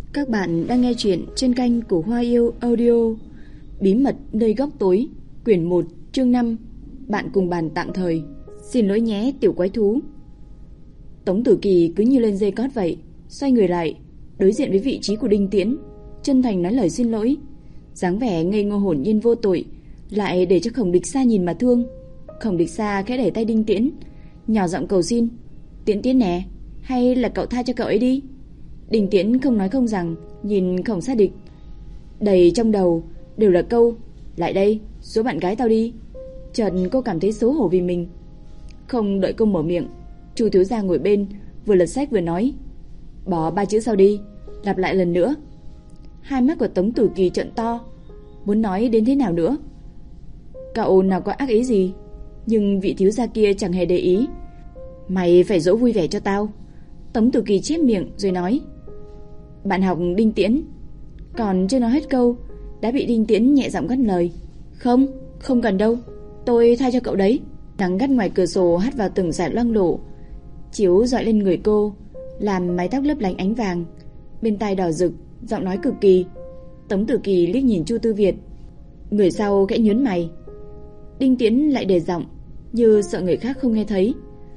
Các bạn đang nghe chuyện trên kênh của Hoa Yêu Audio. Bí mật nơi góc tối, quyển 1, chương 5. Bạn cùng bàn tạm thời. Xin lỗi nhé tiểu quái thú. Tống Tử Kỳ cứ như lên dây cót vậy, xoay người lại, đối diện với vị trí của Đinh Tiễn, chân thành nói lời xin lỗi. Dáng vẻ ngây ngô hồn nhiên vô tội, lại để cho Khổng Địch Sa nhìn mà thương. Khổng Địch Sa khẽ đẩy tay Đinh Tiễn, nhỏ giọng cầu xin: "Tiễn Tiễn nè, hay là cậu tha cho cậu ấy đi." Đinh Tiễn không nói không rằng, nhìn Khổng Sa Địch, đầy trong đầu đều là câu: "Lại đây, số bạn gái tao đi." Chợt cô cảm thấy xấu hổ vì mình. Không đợi cô mở miệng, Chu thiếu gia ngồi bên vừa lật sách vừa nói: "Bỏ 3 chữ sau đi, lặp lại lần nữa." Hai mắt của Tống Tử Kỳ trợn to, muốn nói đến thế nào nữa. Cậu nào có ác ý gì, nhưng vị thiếu gia kia chẳng hề để ý. "Mày phải dỗ vui vẻ cho tao." Tống Tử Kỳ chép miệng rồi nói: "Bạn học Đinh Tiễn." Còn chưa nói hết câu đã bị Đinh Tiễn nhẹ giọng ngắt lời: Không cần đâu, tôi tha cho cậu đấy." Nắng gắt ngoài cửa sổ hắt vào từng dải loang lổ, chiếu rọi lên người cô, làm mái tóc lấp lánh ánh vàng, bên tai đỏ rực, giọng nói cực kỳ. Tống Tử Kỳ liếc nhìn Chu Tư Việt, người sau khẽ nhướng mày. Đinh Tiễn lại đề giọng, như sợ người khác không nghe thấy: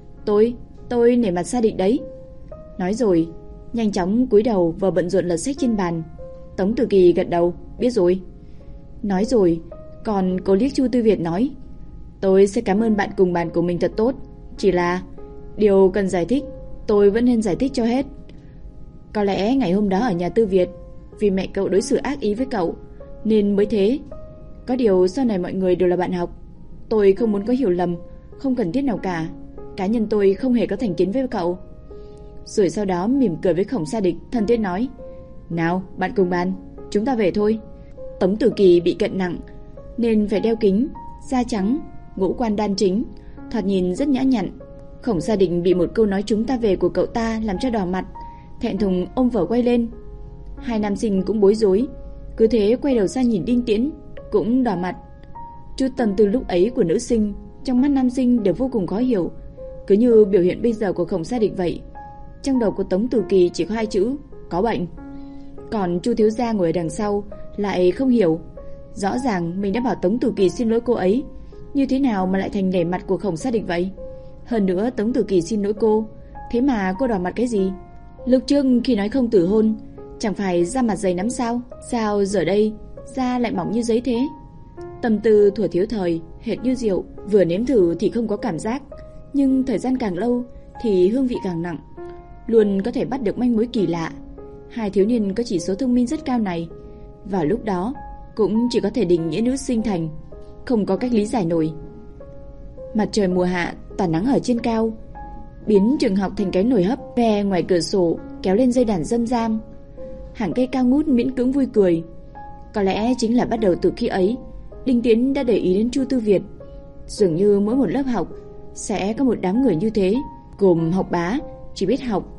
Tôi nể mặt Sa Địch đấy." Nói rồi nhanh chóng cúi đầu vào bận rộn lật sách trên bàn. Tống Tử Kỳ gật đầu: "Biết rồi." Nói rồi còn cô liếc Chu Tư Việt nói: "Tôi sẽ cảm ơn bạn cùng bàn của mình thật tốt, chỉ là điều cần giải thích tôi vẫn nên giải thích cho hết. Có lẽ ngày hôm đó ở nhà Tư Việt, vì mẹ cậu đối xử ác ý với cậu nên mới thế. Có điều sau này mọi người đều là bạn học, tôi không muốn có hiểu lầm không cần thiết nào cả. Cá nhân tôi không hề có thành kiến với cậu." Rồi sau đó mỉm cười với Khổng Sa Địch, thân thiết nói: "Nào, bạn cùng bàn, chúng ta về thôi." Tống Tử Kỳ bị cận nặng nên phải đeo kính, da trắng, ngũ quan đan chính, thoạt nhìn rất nhã nhặn. Khổng Sa Địch bị một câu nói "chúng ta về" của cậu ta làm cho đỏ mặt, thẹn thùng ôm vở quay lên. Hai nam sinh cũng bối rối, cứ thế quay đầu sang nhìn Đinh Tiễn, cũng đỏ mặt. Chút tâm tư lúc ấy của nữ sinh trong mắt nam sinh đều vô cùng khó hiểu, cứ như biểu hiện bây giờ của Khổng Sa Địch vậy. Trong đầu của Tống Tử Kỳ chỉ có 2 chữ: có bệnh. Còn Chu thiếu gia ngồi ở đằng sau lại không hiểu, rõ ràng mình đã bảo Tống Tử Kỳ xin lỗi cô ấy, như thế nào mà lại thành nể mặt của Khổng Sa Địch vậy? Hơn nữa Tống Tử Kỳ xin lỗi cô, thế mà cô đỏ mặt cái gì? Lúc trước khi nói không tử hôn, chẳng phải da mặt dày lắm sao? Sao giờ đây da lại mỏng như giấy thế? Tâm tư thuở thiếu thời hệt như rượu, vừa nếm thử thì không có cảm giác, nhưng thời gian càng lâu thì hương vị càng nặng, luôn có thể bắt được manh mối kỳ lạ. Hai thiếu niên có chỉ số thông minh rất cao này, vào lúc đó cũng chỉ có thể định nghĩa nữ sinh thành, không có cách lý giải nổi. Mặt trời mùa hạ tỏa nắng ở trên cao, biến trường học thành cái nồi hấp. Ve ngoài cửa sổ kéo lên dây đàn râm ram, hàng cây cao ngút miễn cưỡng vui cười. Có lẽ chính là bắt đầu từ khi ấy, Đinh Tiễn đã để ý đến Chu Tư Việt. Dường như mỗi một lớp học sẽ có một đám người như thế, gồm học bá chỉ biết học,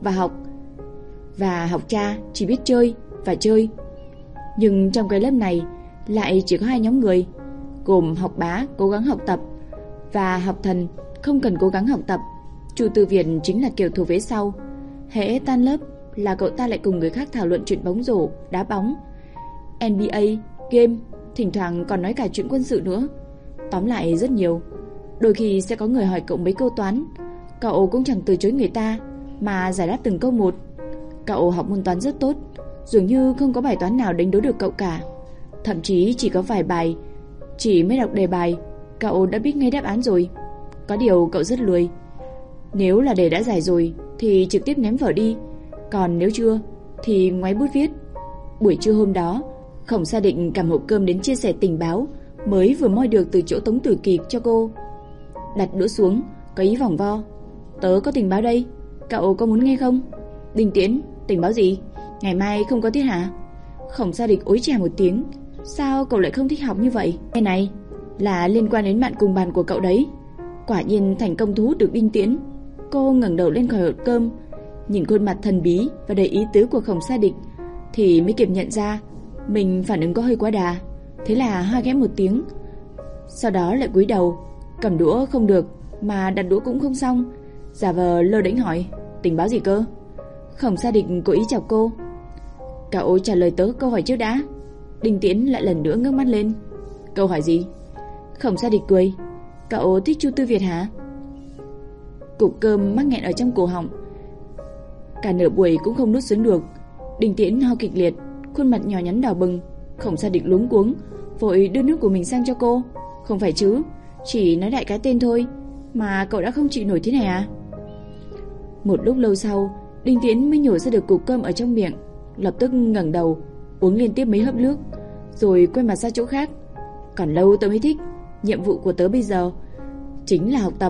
và học cha chỉ biết chơi và chơi. Nhưng trong cái lớp này lại chỉ có 2 nhóm người, gồm học bá cố gắng học tập và học thần không cần cố gắng học tập. Chu Tư Việt chính là kiểu thuộc vế sau, hễ tan lớp là cậu ta lại cùng người khác thảo luận chuyện bóng rổ, đá bóng, NBA, game, thỉnh thoảng còn nói cả chuyện quân sự nữa. Tóm lại rất nhiều. Đôi khi sẽ có người hỏi cậu mấy câu toán, cậu cũng chẳng từ chối người ta mà giải đáp từng câu một. Cậu học môn toán rất tốt, dường như không có bài toán nào đánh đố được cậu cả. Thậm chí chỉ có vài bài, chỉ mới đọc đề bài cậu đã biết ngay đáp án rồi. Có điều cậu rất lười, nếu là đề đã giải rồi thì trực tiếp ném vở đi, còn nếu chưa thì ngoáy bút viết. Buổi trưa hôm đó, Khổng Sa Định cầm hộp cơm đến chia sẻ tình báo mới vừa moi được từ chỗ Tống Tử Kỳ cho cô. Đặt đũa xuống, có ý vòng vo: "Tớ có tình báo đây, cậu có muốn nghe không?" "Đinh Tiễn, tình báo gì? Ngày mai không có tiết hả?" Khổng Sa Địch ối chà một tiếng: "Sao cậu lại không thích học như vậy?" "Cái này là liên quan đến bạn cùng bàn của cậu đấy." Quả nhiên thành công thu hút được Đinh Tiễn. Cô ngẩng đầu lên khỏi hộp cơm, nhìn khuôn mặt thần bí và đầy ý tứ của Khổng Sa Địch thì mới kịp nhận ra mình phản ứng có hơi quá đà. Thế là hai ghé một tiếng, sau đó lại cúi đầu, cầm đũa không được mà đặt đũa cũng không xong, giả vờ lơ đễnh hỏi: "Tình báo gì cơ?" Khổng Sa Địch cố ý chọc cô: Cậu trả lời tớ câu hỏi trước đã. Đinh Tiễn lại lần nữa ngước mắt lên. Câu hỏi gì? Khổng Sa Địch cười. Cậu thích Chu Tư Việt hả? Cục cơm mắc nghẹn ở trong cổ họng, cả nửa buổi cũng không nuốt xuống được. Đinh Tiễn ho kịch liệt, khuôn mặt nhỏ nhắn đỏ bừng. Khổng Sa Địch luống cuống, vội đưa nước của mình sang cho cô. Không phải chứ, chỉ nói đại cái tên thôi mà cậu đã không chịu nổi thế này à? Một lúc lâu sau, Đinh Tiễn mới nhổ ra được cục cơm ở trong miệng, lập tức ngẩng đầu, uống liên tiếp mấy hớp nước, rồi quay mặt ra chỗ khác. Còn lâu tôi mới thích, nhiệm vụ của tớ bây giờ chính là học tập.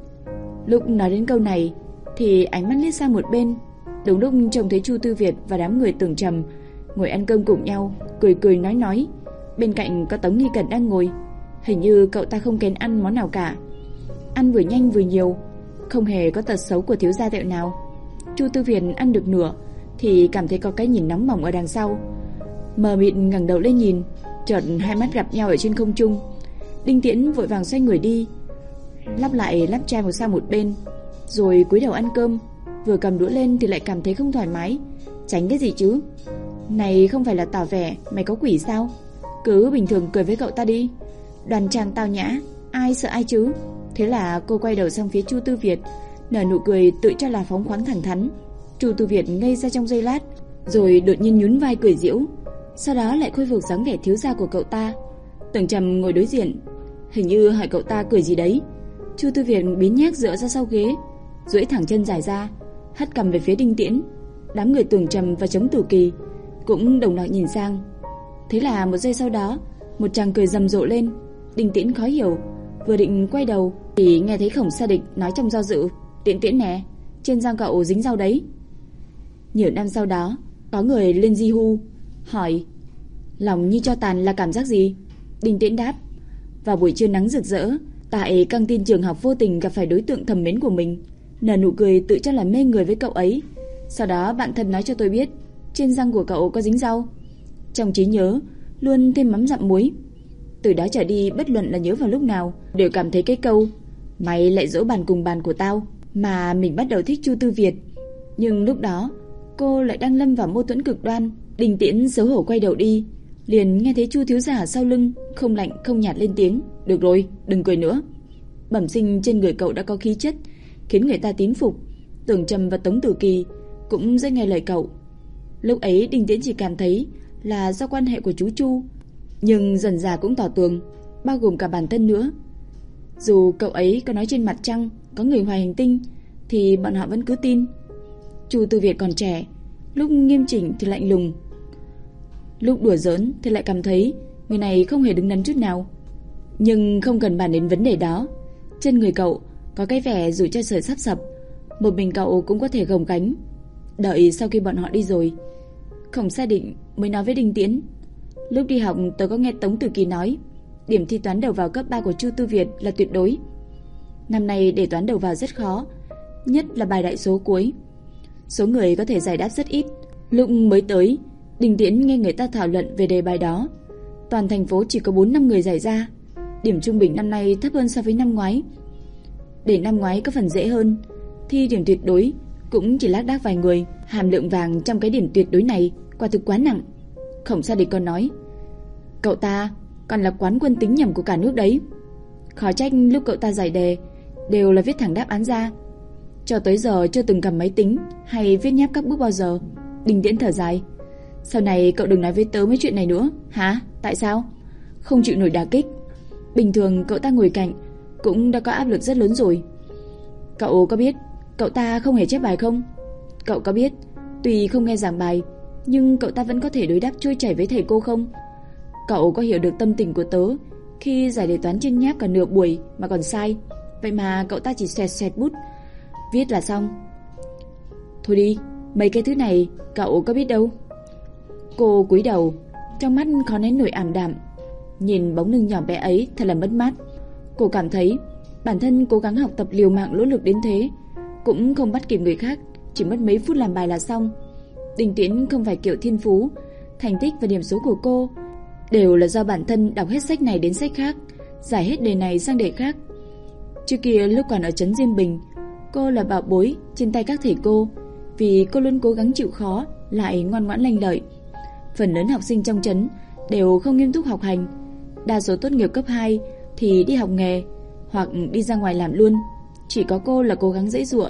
Lúc nói đến câu này thì ánh mắt liếc sang một bên, đúng lúc trông thấy Chu Tư Việt và đám người Tưởng Trầm ngồi ăn cơm cùng nhau, cười cười nói. Bên cạnh có Tống Nghi Cẩn đang ngồi, hình như cậu ta không kén ăn món nào cả, ăn vừa nhanh vừa nhiều, không hề có tật xấu của thiếu gia tẹo nào. Chu Tư Việt ăn được nửa thì cảm thấy có cái nhìn nóng bỏng ở đằng sau, mờ mịt ngẩng đầu lên nhìn, chợt hai mắt gặp nhau ở trên không trung. Đinh Tiễn vội vàng xoay người đi, lắp lại lắp chai sang một bên, rồi cúi đầu ăn cơm. Vừa cầm đũa lên thì lại cảm thấy không thoải mái. Tránh cái gì chứ? Này không phải là tỏ vẻ mày có quỷ sao? Cứ bình thường cười với cậu ta đi, đoan trang tao nhã, ai sợ ai chứ? Thế là cô quay đầu sang phía Chu Tư Việt, nở nụ cười tự cho là phóng khoáng thẳng thắn. Chu Tư Việt ngây ra trong giây lát, rồi đột nhiên nhún vai cười giễu, sau đó lại khôi phục dáng vẻ thiếu gia của cậu ta. Tưởng Trầm ngồi đối diện, hình như hỏi cậu ta cười gì đấy. Chu Tư Việt biến nhác dựa ra sau ghế, duỗi thẳng chân dài ra, hất cằm về phía Đinh Tiễn. Đám người Tưởng Trầm và Trống Tử Kỳ cũng đồng loạt nhìn sang. Thế là một giây sau đó, một tràng cười rầm rộ lên. Đinh Tiễn khó hiểu, vừa định quay đầu thì nghe thấy Khổng Sa Địch nói trong do dự: Tiễn Tiễn nè, trên răng cậu dính rau đấy. Nhiều năm sau đó, có người lên di hu hỏi lòng như cho tàn là cảm giác gì. Đinh Tiễn đáp: vào buổi trưa nắng rực rỡ, tại căng tin trường học vô tình gặp phải đối tượng thầm mến của mình, nở nụ cười tự cho là mê người với cậu ấy. Sau đó bạn thân nói cho tôi biết trên răng của cậu có dính rau. Trong trí nhớ luôn thêm mắm dặm muối. Từ đó trở đi, bất luận là nhớ vào lúc nào, đều cảm thấy cái câu mày lại dỗ bàn cùng bàn của tao mà mình bắt đầu thích Chu Tư Việt. Nhưng lúc đó cô lại đang lâm vào mâu thuẫn cực đoan. Đinh Tiễn xấu hổ quay đầu đi, liền nghe thấy Chu thiếu gia sau lưng không lạnh không nhạt lên tiếng: được rồi, đừng cười nữa. Bẩm sinh trên người cậu đã có khí chất khiến người ta tín phục. Tưởng Trầm và Tống Tử Kỳ cũng rất nghe lời cậu. Lúc ấy Đinh Tiễn chỉ cảm thấy là do quan hệ của chú Chu, nhưng dần dà cũng tỏ tường, bao gồm cả bản thân nữa. Dù cậu ấy có nói trên mặt trăng có người ngoài hành tinh thì bọn họ vẫn cứ tin. Chu Tư Việt còn trẻ, lúc nghiêm chỉnh thì lạnh lùng, lúc đùa giỡn thì lại cảm thấy người này không hề đứng đắn chút nào. Nhưng không cần bàn đến vấn đề đó, trên người cậu có cái vẻ dù cho trời sắp sập, một mình cậu cũng có thể gồng gánh. Đợi sau khi bọn họ đi rồi, Khổng Sa Địch mới nói với Đinh Tiễn: lúc đi học tớ có nghe Tống Tử Kỳ nói điểm thi toán đầu vào cấp 3 của Chu Tư Việt là tuyệt đối. Năm nay để toán đầu vào rất khó, nhất là bài đại số cuối. Số người có thể giải đáp rất ít. Lúc mới tới, Đinh Tiễn nghe người ta thảo luận về đề bài đó. Toàn thành phố chỉ có 4-5 người giải ra. Điểm trung bình năm nay thấp hơn so với năm ngoái. Để năm ngoái có phần dễ hơn, thi điểm tuyệt đối cũng chỉ lác đác vài người. Hàm lượng vàng trong cái điểm tuyệt đối này quả thực quá nặng. Khổng Sa Địch còn nói, cậu ta còn là quán quân tính nhầm của cả nước đấy. Khó trách lúc cậu ta giải đề đều là viết thẳng đáp án ra. Cho tới giờ chưa từng cầm máy tính hay viết nháp các bước bao giờ. Đinh Tiễn thở dài: sau này cậu đừng nói với tớ mấy chuyện này nữa. Hả? Tại sao? Không chịu nổi đả kích. Bình thường cậu ta ngồi cạnh cũng đã có áp lực rất lớn rồi. Cậu có biết cậu ta không hề chép bài không? Cậu có biết tuy không nghe giảng bài nhưng cậu ta vẫn có thể đối đáp trôi chảy với thầy cô không? Cậu có hiểu được tâm tình của tớ khi giải đề toán trên nháp cả nửa buổi mà còn sai, vậy mà cậu ta chỉ xoẹt xoẹt bút viết là xong. Thôi đi, mấy cái thứ này cậu có biết đâu. Cô cúi đầu, trong mắt khó nén nổi ảm đạm, nhìn bóng lưng nhỏ bé ấy thật là mất mát. Cô cảm thấy bản thân cố gắng học tập liều mạng nỗ lực đến thế cũng không bắt kịp người khác, chỉ mất mấy phút làm bài là xong. Đinh Tiễn không phải kiểu thiên phú, thành tích và điểm số của cô đều là do bản thân đọc hết sách này đến sách khác, giải hết đề này sang đề khác. Trước kia lúc còn ở trấn Diêm Bình, cô là bảo bối trên tay các thầy cô, vì cô luôn cố gắng chịu khó lại ngoan ngoãn lanh lợi. Phần lớn học sinh trong trấn đều không nghiêm túc học hành, đa số tốt nghiệp cấp 2 thì đi học nghề hoặc đi ra ngoài làm luôn. Chỉ có cô là cố gắng giãy giụa,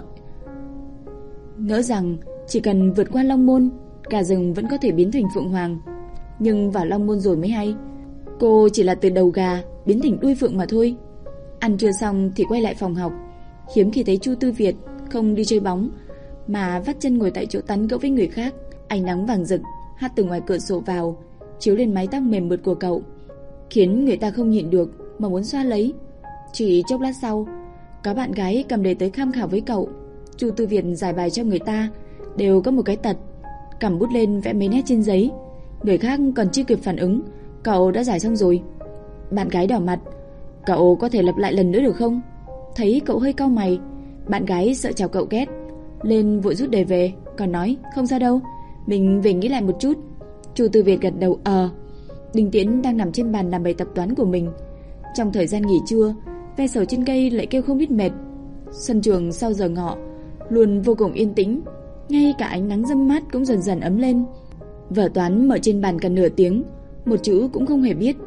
ngỡ rằng chỉ cần vượt qua Long Môn, cả rừng vẫn có thể biến thành phượng hoàng. Nhưng vào Long Môn rồi mới hay, cô chỉ là từ đầu gà biến thành đuôi phượng mà thôi. Ăn trưa xong thì quay lại phòng học, hiếm khi thấy Chu Tư Việt không đi chơi bóng mà vắt chân ngồi tại chỗ tán gẫu với người khác. Ánh nắng vàng rực hắt từ ngoài cửa sổ vào, chiếu lên mái tóc mềm mượt của cậu, khiến người ta không nhịn được mà muốn xoa lấy. Chỉ chốc lát sau, có bạn gái cầm đề tới tham khảo với cậu. Chu Tư Việt giải bài cho người ta đều có một cái tật, cầm bút lên vẽ mấy nét trên giấy, người khác còn chưa kịp phản ứng, cậu đã giải xong rồi. Bạn gái đỏ mặt, cậu có thể lặp lại lần nữa được không? Thấy cậu hơi cau mày, bạn gái sợ chào cậu ghét, lên vội rút đề về, còn nói không sao đâu, mình về nghĩ lại một chút. Chu Tư Việt gật đầu Đinh Tiễn đang nằm trên bàn làm bài tập toán của mình. Trong thời gian nghỉ trưa, ve sầu trên cây lại kêu không biết mệt. Sân trường sau giờ ngọ luôn vô cùng yên tĩnh, ngay cả ánh nắng râm mát cũng dần dần ấm lên. Vở toán mở trên bàn cả nửa tiếng, một chữ cũng không hề biết.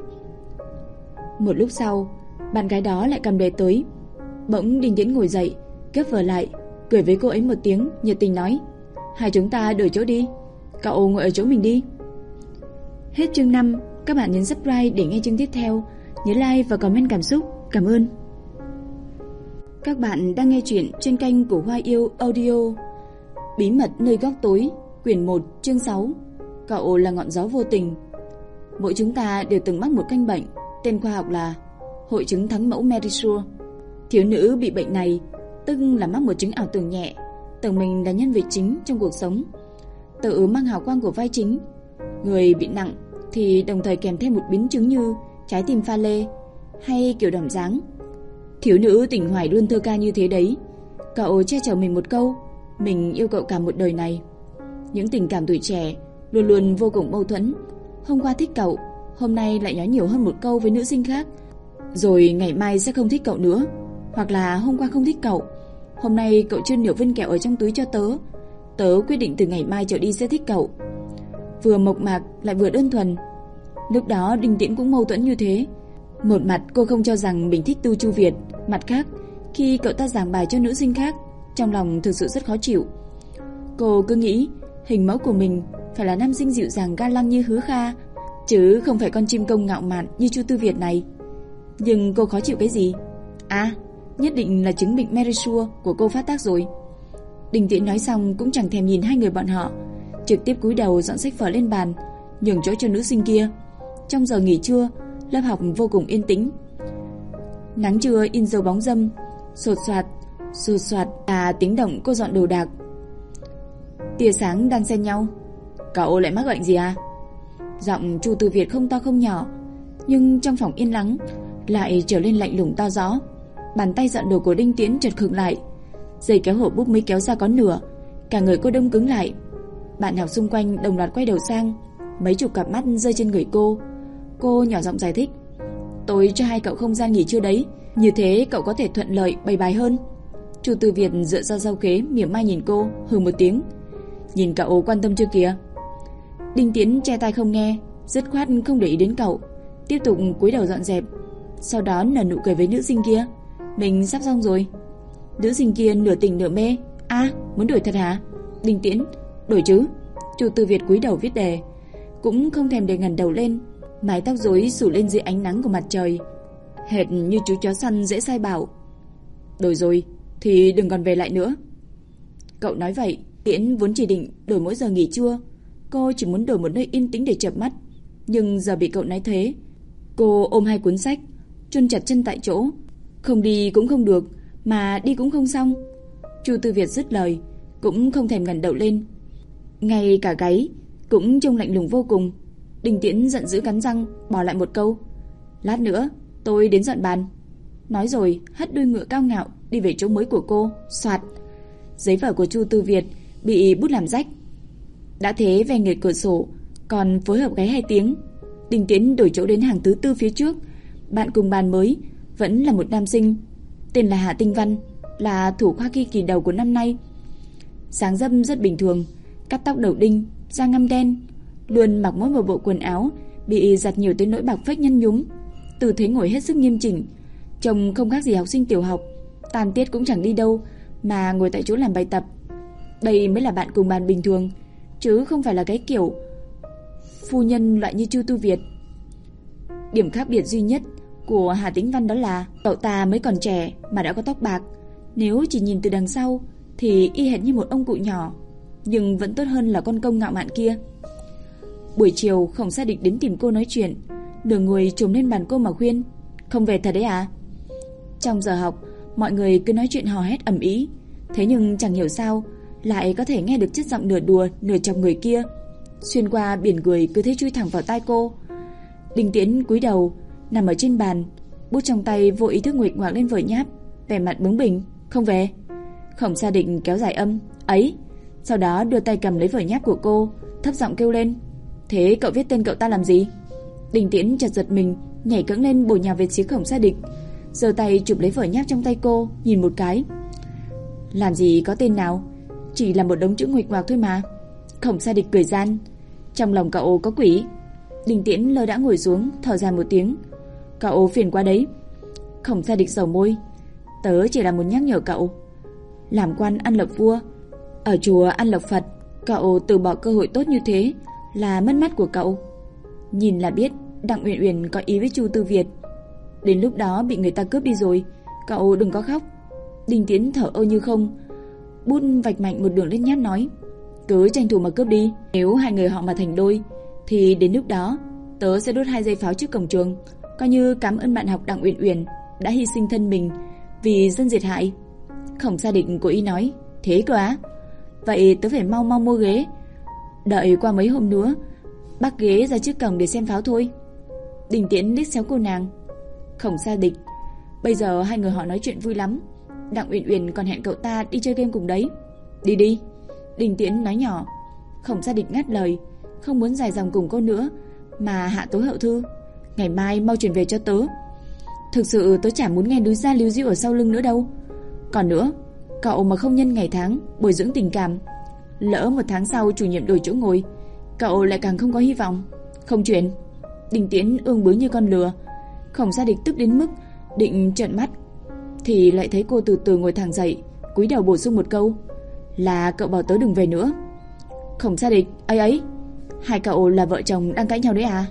Một lúc sau, bạn gái đó lại cầm đề tới. Bỗng Đinh Tiễn ngồi dậy, gấp vở lại, cười với cô ấy một tiếng, nhiệt tình nói: hai chúng ta đổi chỗ đi, cậu ngồi ở chỗ mình đi. Hết chương 5, các bạn nhấn subscribe để nghe chương tiếp theo, nhớ like và comment cảm xúc. Cảm ơn. Các bạn đang nghe chuyện trên kênh của Hoa Yêu Audio. Bí mật nơi góc tối, quyển 1, chương 6. Cậu là ngọn gió vô tình. Mỗi chúng ta đều từng mắc một căn bệnh, tên khoa học là hội chứng thắng mẫu Merisure. Thiếu nữ bị bệnh này, tức là mắc một chứng ảo tưởng nhẹ, tưởng mình là nhân vật chính trong cuộc sống, tự mang hào quang của vai chính. Người bị nặng thì đồng thời kèm thêm một biến chứng như trái tim pha lê hay kiểu đỏng dáng. Thiếu nữ tỉnh hoài luôn thơ ca như thế đấy. Cậu che chở mình một câu, mình yêu cậu cả một đời này. Những tình cảm tuổi trẻ luôn luôn vô cùng mâu thuẫn. Hôm qua thích cậu, hôm nay lại nói nhiều hơn một câu với nữ sinh khác, rồi ngày mai sẽ không thích cậu nữa. Hoặc là hôm qua không thích cậu, hôm nay cậu chưa nửa viên kẹo ở trong túi cho tớ, tớ quyết định từ ngày mai trở đi sẽ thích cậu. Vừa mộc mạc lại vừa đơn thuần. Lúc đó Đinh Tiễn cũng mâu thuẫn như thế. Một mặt cô không cho rằng mình thích Tu Chu Việt, mặt khác khi cậu ta giảng bài cho nữ sinh khác, trong lòng thực sự rất khó chịu. Cô cứ nghĩ hình mẫu của mình phải là nam sinh dịu dàng ga lăng như Hứa Kha, chứ không phải con chim công ngạo mạn như Chu Tư Việt này. Nhưng cô khó chịu cái gì? Nhất định là chứng bệnh Merisure của cô phát tác rồi. Đinh Tiễn nói xong cũng chẳng thèm nhìn hai người bọn họ, trực tiếp cúi đầu dọn sách vở lên bàn, nhường chỗ cho nữ sinh kia. Trong giờ nghỉ trưa, lớp học vô cùng yên tĩnh. Nắng trưa in dấu bóng râm, sột soạt là tiếng động cô dọn đồ đạc. Tia sáng đang xen nhau. Cậu lại mắc bệnh gì à? Giọng Chu Tư Việt không to không nhỏ, nhưng trong phòng yên lắng lại trở lên lạnh lùng to rõ. Bàn tay dọn đồ của Đinh Tiễn chợt khựng lại, dây kéo hộp bút mới kéo ra có nửa, cả người cô đông cứng lại. Bạn học xung quanh đồng loạt quay đầu sang, mấy chục cặp mắt rơi trên người cô. Cô nhỏ giọng giải thích: tôi cho hai cậu không gian nghỉ trưa đấy, như thế cậu có thể thuận lợi bày bài hơn. Chu Tư Việt dựa ra sau ghế, mỉa mai nhìn cô, hừ một tiếng: nhìn cậu quan tâm chưa kìa. Đinh Tiễn che tai không nghe, dứt khoát không để ý đến cậu, tiếp tục cúi đầu dọn dẹp. Sau đó nở nụ cười với nữ sinh kia: mình sắp xong rồi. Nữ sinh kia nửa tỉnh nửa mê: muốn đổi thật hả? Đinh Tiễn: đổi chứ. Chu Tư Việt cúi đầu viết đề, cũng không thèm để ngẩng đầu lên, mái tóc rối xù lên dưới ánh nắng của mặt trời, hệt như chú chó săn dễ sai bảo. Đổi rồi thì đừng còn về lại nữa. Cậu nói vậy. Tiễn vốn chỉ định đổi mỗi giờ nghỉ trưa, cô chỉ muốn đổi một nơi yên tĩnh để chợp mắt, nhưng giờ bị cậu nói thế, cô ôm hai cuốn sách, chôn chặt chân tại chỗ. Không đi cũng không được, mà đi cũng không xong. Chu Tư Việt dứt lời, cũng không thèm ngẩng đầu lên, ngay cả gáy cũng trông lạnh lùng vô cùng. Đinh Tiễn giận dữ cắn răng, bỏ lại một câu: lát nữa tôi đến dọn bàn. Nói rồi hất đuôi ngựa cao ngạo đi về chỗ mới của cô. Soạt, giấy vở của Chu Tư Việt bị bút làm rách. Đã thế ve nghệt cửa sổ còn phối hợp gáy 2 tiếng. Đinh Tiễn đổi chỗ đến hàng thứ 4 phía trước. Bạn cùng bàn mới vẫn là một nam sinh, tên là Hạ Tinh Văn, là thủ khoa kỳ đầu của năm nay. Dáng dấp rất bình thường, cắt tóc đầu đinh, da ngăm đen, luôn mặc mỗi một bộ quần áo bị giặt nhiều tới nỗi bạc phách nhăn nhúm, tư thế ngồi hết sức nghiêm chỉnh, trông không khác gì học sinh tiểu học, tan tiết cũng chẳng đi đâu mà ngồi tại chỗ làm bài tập. Đây mới là bạn cùng bàn bình thường, chứ không phải là cái kiểu phu nhân loại như Chu Tu Việt. Điểm khác biệt duy nhất của Hà Tĩnh Văn đó là cậu ta mới còn trẻ mà đã có tóc bạc. Nếu chỉ nhìn từ đằng sau thì y hệt như một ông cụ nhỏ, nhưng vẫn tốt hơn là con công ngạo mạn kia. Buổi chiều Khổng Sa Địch đến tìm cô nói chuyện, nửa người trồm lên bàn cô mà khuyên: "Không về thật đấy à?" Trong giờ học, mọi người cứ nói chuyện hò hét ầm ĩ, thế nhưng chẳng hiểu sao lại có thể nghe được chất giọng nửa đùa nửa chọc người kia xuyên qua biển người cứ thế chui thẳng vào tai cô. Đinh Tiễn cúi đầu nằm ở trên bàn, bút trong tay vô ý thức nguệch ngoạc lên vở nháp, vẻ mặt bướng bỉnh: "Không về." Khổng Sa Địch kéo dài âm: "Ấy." Sau đó đưa tay cầm lấy vở nháp của cô, thấp giọng kêu lên: "Thế cậu viết tên cậu ta làm gì?" Đinh Tiễn chợt giật mình, nhảy cẫng lên bổ nhào về phía Khổng Sa Địch, giơ tay chụp lấy vở nháp trong tay cô, nhìn một cái: "Làm gì có tên nào, chỉ là một đống chữ nguệch ngoạc thôi mà." Khổng Sa Địch cười gian: "Trong lòng cậu có quỷ." Đinh Tiễn lơ đãng ngồi xuống, thở dài một tiếng: "Cậu phiền quá đấy." Khổng Sa Địch sầu môi: "Tớ chỉ là muốn nhắc nhở cậu, làm quan ăn lộc vua, ở chùa ăn lộc Phật, cậu từ bỏ cơ hội tốt như thế là mất mát của cậu." Nhìn là biết Đặng Uyển Uyển có ý với Chu Tư Việt. Đến lúc đó bị người ta cướp đi rồi, cậu đừng có khóc. Đinh Tiễn thở ơ như không, bút vạch mạnh một đường lên nháp nói: "Cứ tranh thủ mà cướp đi, nếu hai người họ mà thành đôi thì đến lúc đó tớ sẽ đốt 2 dây pháo trước cổng trường, coi như cảm ơn bạn học Đặng Uyển Uyển đã hy sinh thân mình vì dân diệt hại." Khổng Sa Địch cố ý nói: "Thế cơ á? Vậy tớ phải mau mua ghế, đợi qua mấy hôm nữa bác ghế ra trước cổng để xem pháo thôi." Đinh Tiễn liếc xéo cô nàng: "Khổng Sa Địch, bây giờ hai người họ nói chuyện vui lắm, Đặng Uyển Uyển còn hẹn cậu ta đi chơi game cùng đấy." "Đi đi." Đinh Tiễn nói nhỏ. Khổng Sa Địch ngắt lời, không muốn dài dòng cùng cô nữa, mà hạ tối hậu thư: "Ngày mai mau chuyển về cho tớ. Thực sự tớ chả muốn nghe núi gia lưu diêu ở sau lưng nữa đâu. Còn nữa, cậu mà không nhân ngày tháng bồi dưỡng tình cảm, lỡ 1 tháng sau chủ nhiệm đổi chỗ ngồi, cậu lại càng không có hy vọng. Không chuyển." Đinh Tiễn ương bướng như con lừa. Khổng Sa Địch tức đến mức định trợn mắt, thì lại thấy cô từ từ ngồi thẳng dậy, cúi đầu bổ sung một câu: "Là cậu bảo tớ đừng về nữa." Khổng Sa Địch: ấy, hai cậu là vợ chồng đang cãi nhau đấy à?"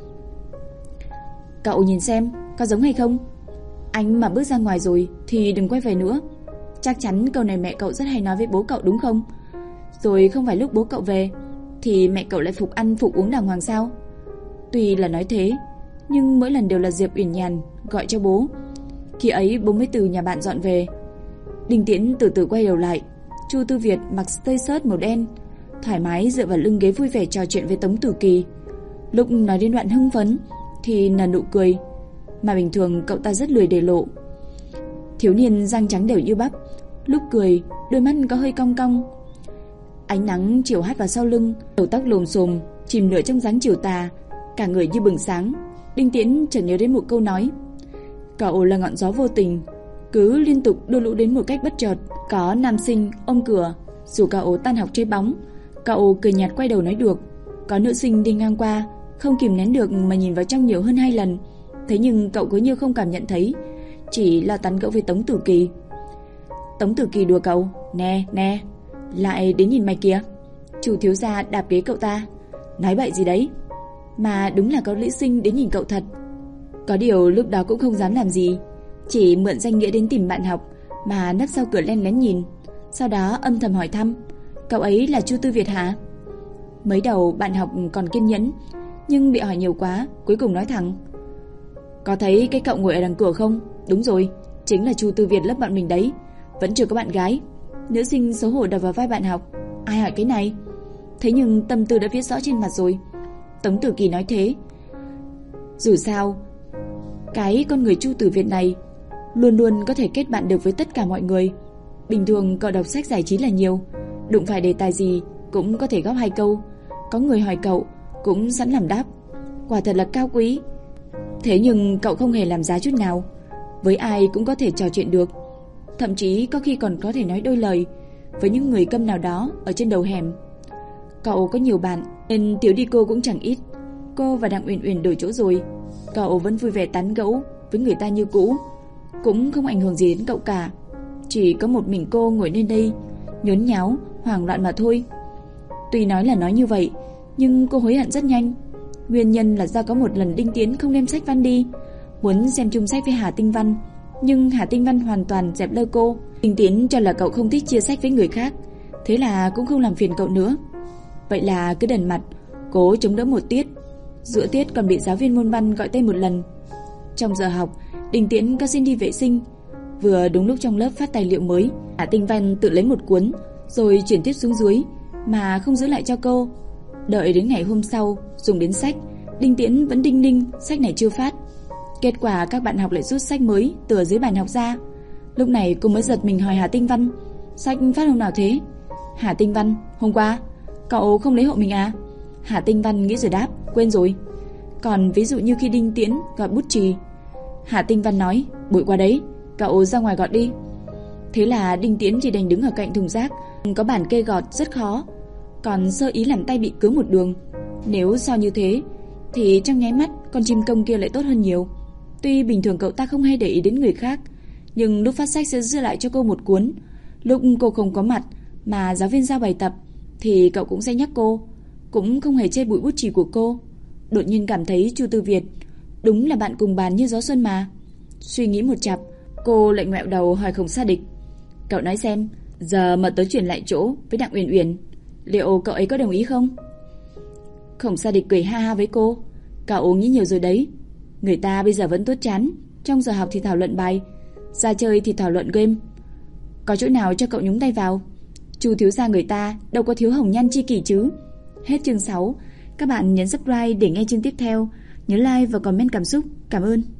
"Cậu nhìn xem có giống hay không? Anh mà bước ra ngoài rồi thì đừng quay về nữa. Chắc chắn câu này mẹ cậu rất hay nói với bố cậu đúng không? Rồi không phải lúc bố cậu về thì mẹ cậu lại phục ăn phục uống đàng hoàng sao?" Tuy là nói thế, nhưng mỗi lần đều là Diệp Uyển Nhàn gọi cho bố. Khi ấy bố mới từ nhà bạn dọn về. Đinh Tiễn từ từ quay đầu lại. Chu Tư Việt mặc t-shirt màu đen, thoải mái dựa vào lưng ghế vui vẻ trò chuyện với Tống Tử Kỳ. Lúc nói đến đoạn hưng phấn thì nở nụ cười, mà bình thường cậu ta rất lười để lộ. Thiếu niên răng trắng đều như bắp, lúc cười đôi mắt có hơi cong cong. Ánh nắng chiều hắt vào sau lưng, đầu tóc lồm xồm chìm nửa trong dáng chiều tà, cả người như bừng sáng. Đinh Tiễn chợt nhớ đến một câu nói: "Cậu là ngọn gió vô tình, cứ liên tục đưa lũ đến một cách bất chợt. Có nam sinh ôm cửa dù cậu tan học chơi bóng, cậu cười nhạt quay đầu nói được. Có nữ sinh đi ngang qua, không kìm nén được mà nhìn vào trong nhiều hơn 2 lần. Thế nhưng cậu cứ như không cảm nhận thấy, chỉ là tán gẫu với Tống Tử Kỳ. Tống Tử Kỳ đùa cậu: Nè, lại đến nhìn mày kìa." Chủ thiếu gia đạp ghế cậu ta: "Nói bậy gì đấy? Mà đúng là có nữ sinh đến nhìn cậu thật." Có điều lúc đó cũng không dám làm gì, chỉ mượn danh nghĩa đến tìm bạn học mà nấp sau cửa len lén nhìn, sau đó âm thầm hỏi thăm: "Cậu ấy là Chu Tư Việt hả?" Mới đầu bạn học còn kiên nhẫn, nhưng bị hỏi nhiều quá, cuối cùng nói thẳng: "Có thấy cái cậu ngồi ở đằng cửa không? Đúng rồi, chính là Chu Tư Việt lớp bọn mình đấy, vẫn chưa có bạn gái." Nữ sinh xấu hổ đập vào vai bạn học: "Ai hỏi cái này?" Thế nhưng tâm tư đã viết rõ trên mặt rồi. Tống Tử Kỳ nói thế. Dù sao, cái con người Chu Tử Việt này luôn luôn có thể kết bạn được với tất cả mọi người. Bình thường cậu đọc sách giải trí là nhiều, đụng phải đề tài gì cũng có thể góp 2 câu. Có người hỏi cậu cũng sẵn làm đáp, quả thật là cao quý. Thế nhưng cậu không hề làm giá chút nào, với ai cũng có thể trò chuyện được, thậm chí có khi còn có thể nói đôi lời với những người câm nào đó ở trên đầu hẻm. Cậu có nhiều bạn nên thiếu đi cô cũng chẳng ít. Cô và Đặng Uyển Uyển đổi chỗ rồi, cậu vẫn vui vẻ tán gẫu với người ta như cũ, cũng không ảnh hưởng gì đến cậu cả. Chỉ có một mình cô ngồi lên đây nhốn nháo, hoảng loạn mà thôi. Tuy nói là nói như vậy, nhưng cô hối hận rất nhanh. Nguyên nhân là do có một lần Đinh Tiến không đem sách văn đi, muốn xem chung sách với Hà Tinh Văn, nhưng Hà Tinh Văn hoàn toàn dẹp lơ cô. Đinh Tiến cho là cậu không thích chia sách với người khác, thế là cũng không làm phiền cậu nữa. Vậy là cứ đần mặt cố chống đỡ một tiết, giữa tiết còn bị giáo viên môn văn gọi tên một lần. Trong giờ học, Đinh Tiến có xin đi vệ sinh, vừa đúng lúc trong lớp phát tài liệu mới. Hà Tinh Văn tự lấy một cuốn rồi chuyển tiếp xuống dưới mà không giữ lại cho cô. Đợi đến ngày hôm sau dùng đến sách, Đinh Tiến vẫn đinh ninh sách này chưa phát. Kết quả các bạn học lại rút sách mới từ ở dưới bàn học ra. Lúc này cô mới giật mình hỏi Hà Tinh Văn, sách phát hôm nào thế? Hà Tinh Văn, hôm qua. Cậu không lấy hộ mình à? Hà Tinh Văn nghĩ rồi đáp, quên rồi. Còn ví dụ như khi Đinh Tiến gọi bút chì, Hà Tinh Văn nói, bụi qua đấy, cậu ra ngoài gọt đi. Thế là Đinh Tiến chỉ đành đứng ở cạnh thùng rác, có bàn kê gọt rất khó, còn sơ ý làm tay bị cứa một đường. Nếu so như thế thì trong nháy mắt con chim công kia lại tốt hơn nhiều. Tuy bình thường cậu ta không hay để ý đến người khác, nhưng lúc phát sách sẽ giữ lại cho cô một cuốn. Lúc cô không có mặt mà giáo viên giao bài tập thì cậu cũng sẽ nhắc cô, cũng không hề chê bụi bút chì của cô. Đột nhiên cảm thấy Chu Tư Việt đúng là bạn cùng bàn như gió xuân mà. Suy nghĩ một chặp, cô lại ngoẹo đầu hỏi Khổng Sa Địch, cậu nói xem, giờ mà tớ chuyển lại chỗ với Đặng Uyển Uyển, liệu cậu ấy có đồng ý không? Khổng Sa Địch cười ha ha với cô, cậu nghĩ nhiều rồi đấy. Người ta bây giờ vẫn tốt chán, trong giờ học thì thảo luận bài, ra chơi thì thảo luận game, có chỗ nào cho cậu nhúng tay vào? Chu thiếu gia người ta đâu có thiếu hồng nhan chi kỷ chứ. Hết chương 6. Các bạn nhấn subscribe để nghe chương tiếp theo. Nhớ like và comment cảm xúc. Cảm ơn.